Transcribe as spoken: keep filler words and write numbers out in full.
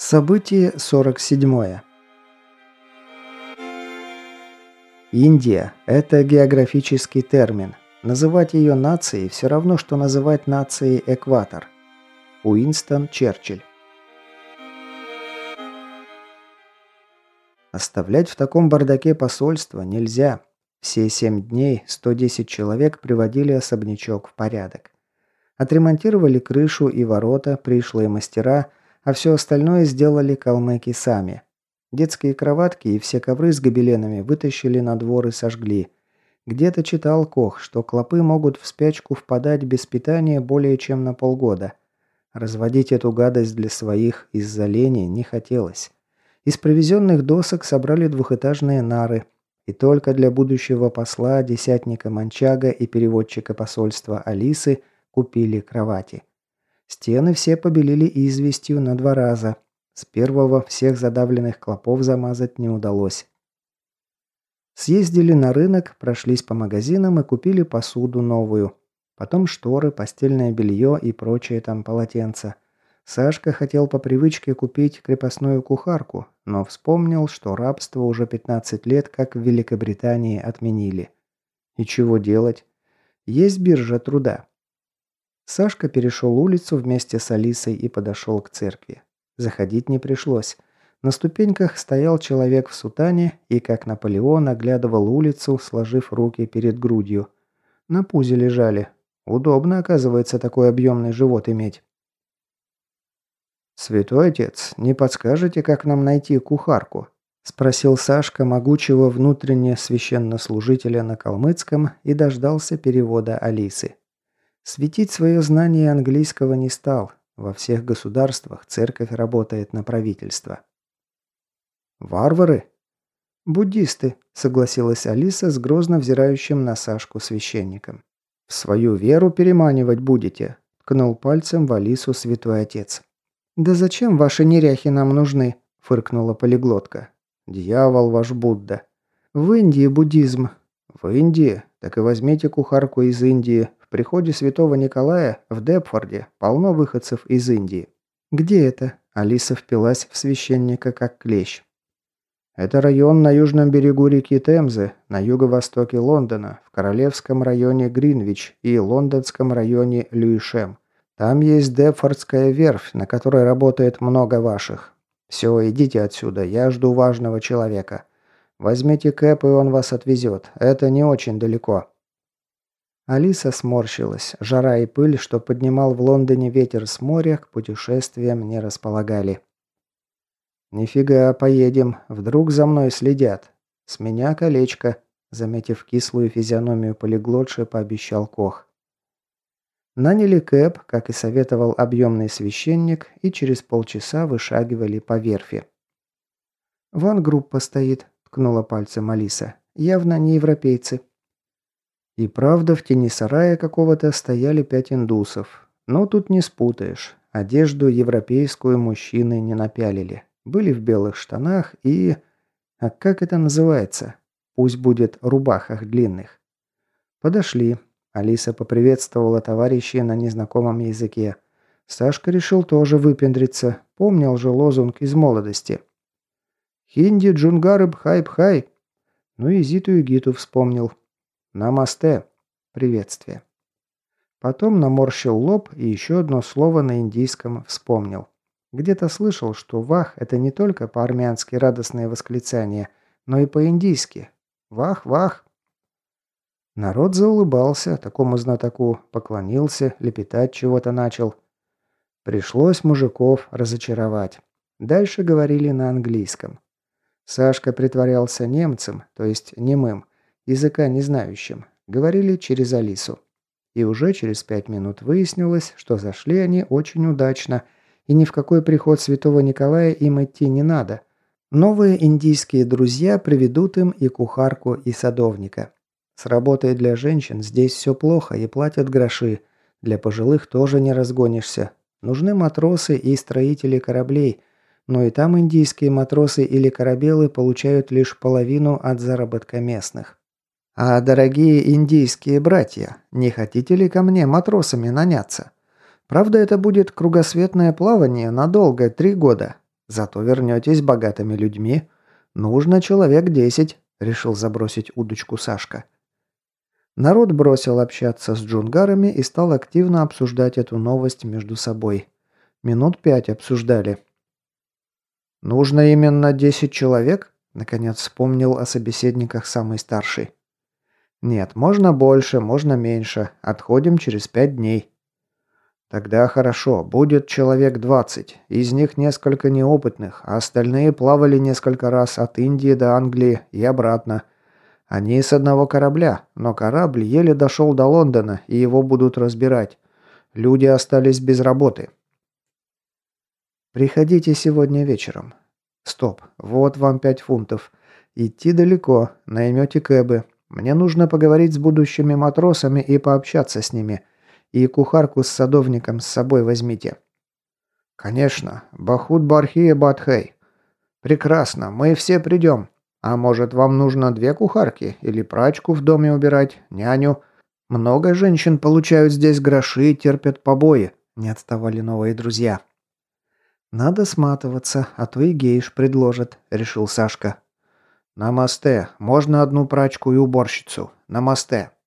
Событие сорок седьмое. Индия – это географический термин. Называть ее нацией все равно, что называть нацией экватор. Уинстон Черчилль. Оставлять в таком бардаке посольство нельзя. Все семь дней сто десять человек приводили особнячок в порядок. Отремонтировали крышу и ворота пришлые мастера, а все остальное сделали калмыки сами. Детские кроватки и все ковры с гобеленами вытащили на двор и сожгли. Где-то читал Кох, что клопы могут в спячку впадать без питания более чем на полгода. Разводить эту гадость для своих из-за лени не хотелось. Из привезенных досок собрали двухэтажные нары. И только для будущего посла, десятника Манчага и переводчика посольства Алисы купили кровати. Стены все побелили известью на два раза. С первого всех задавленных клопов замазать не удалось. Съездили на рынок, прошлись по магазинам и купили посуду новую. Потом шторы, постельное белье и прочие там полотенца. Сашка хотел по привычке купить крепостную кухарку, но вспомнил, что рабство уже пятнадцать лет как в Великобритании отменили. И чего делать? Есть биржа труда. Сашка перешел улицу вместе с Алисой и подошел к церкви. Заходить не пришлось. На ступеньках стоял человек в сутане и, как Наполеон, оглядывал улицу, сложив руки перед грудью. На пузе лежали. Удобно, оказывается, такой объемный живот иметь. «Святой отец, не подскажете, как нам найти кухарку?» – спросил Сашка могучего внутренне священнослужителя на калмыцком и дождался перевода Алисы. Светить свое знание английского не стал. Во всех государствах церковь работает на правительство. «Варвары?» «Буддисты», – согласилась Алиса с грозно взирающим на Сашку священником. «В свою веру переманивать будете?» – ткнул пальцем в Алису святой отец. «Да зачем ваши неряхи нам нужны?» – фыркнула полиглотка. «Дьявол ваш Будда». «В Индии буддизм». «В Индии? Так и возьмите кухарку из Индии. В приходе святого Николая в Депфорде полно выходцев из Индии». «Где это?» – Алиса впилась в священника как клещ. «Это район на южном берегу реки Темзы, на юго-востоке Лондона, в королевском районе Гринвич и лондонском районе Льюишем. Там есть Депфордская верфь, на которой работает много ваших. Все, идите отсюда, я жду важного человека. Возьмите кэп, и он вас отвезет. Это не очень далеко». Алиса сморщилась. Жара и пыль, что поднимал в Лондоне ветер с моря, к путешествиям не располагали. «Нифига, поедем. Вдруг за мной следят. С меня колечко», — заметив кислую физиономию полиглотши, пообещал Кох. Наняли кэп, как и советовал объемный священник, и через полчаса вышагивали по верфи. «Вон группа стоит», — ткнула пальцем Алиса. «Явно не европейцы». И правда, в тени сарая какого-то стояли пять индусов. Но тут не спутаешь. Одежду европейскую мужчины не напялили. Были в белых штанах и... А как это называется? Пусть будет рубахах длинных. Подошли. Алиса поприветствовала товарищей на незнакомом языке. Сашка решил тоже выпендриться. Помнил же лозунг из молодости. «Хинди джунгары бхай-бхай». Ну и Зиту и Гиту вспомнил. «Намасте» – приветствие. Потом наморщил лоб и еще одно слово на индийском вспомнил. Где-то слышал, что «вах» – это не только по-армянски радостное восклицание, но и по-индийски. «Вах-вах». Народ заулыбался, такому знатоку поклонился, лепетать чего-то начал. Пришлось мужиков разочаровать. Дальше говорили на английском. Сашка притворялся немцем, то есть немым, языка не знающим. Говорили через Алису. И уже через пять минут выяснилось, что зашли они очень удачно, и ни в какой приход святого Николая им идти не надо. Новые индийские друзья приведут им и кухарку, и садовника. С работой для женщин здесь все плохо и платят гроши. Для пожилых тоже не разгонишься. Нужны матросы и строители кораблей, но и там индийские матросы или корабелы получают лишь половину от заработка местных. «А, дорогие индийские братья, не хотите ли ко мне матросами наняться? Правда, это будет кругосветное плавание надолго, три года. Зато вернетесь богатыми людьми. Нужно человек десять», – решил забросить удочку Сашка. Народ бросил общаться с джунгарами и стал активно обсуждать эту новость между собой. Минут пять обсуждали. «Нужно именно десять человек?» – наконец вспомнил о собеседниках самый старший. «Нет, можно больше, можно меньше. Отходим через пять дней». «Тогда хорошо, будет человек двадцать. Из них несколько неопытных, а остальные плавали несколько раз от Индии до Англии и обратно. Они с одного корабля, но корабль еле дошел до Лондона, и его будут разбирать. Люди остались без работы». «Приходите сегодня вечером». «Стоп, вот вам пять фунтов. Идти далеко, наймете кэбы. Мне нужно поговорить с будущими матросами и пообщаться с ними. И кухарку с садовником с собой возьмите». «Конечно. Бахут Бархи и Батхей». «Прекрасно, мы все придем. А может, вам нужно две кухарки? Или прачку в доме убирать? Няню? Много женщин получают здесь гроши и терпят побои», – не отставали новые друзья. «Надо сматываться, а то и гейш предложат», – решил Сашка. «Намасте. Можно одну прачку и уборщицу. Намасте».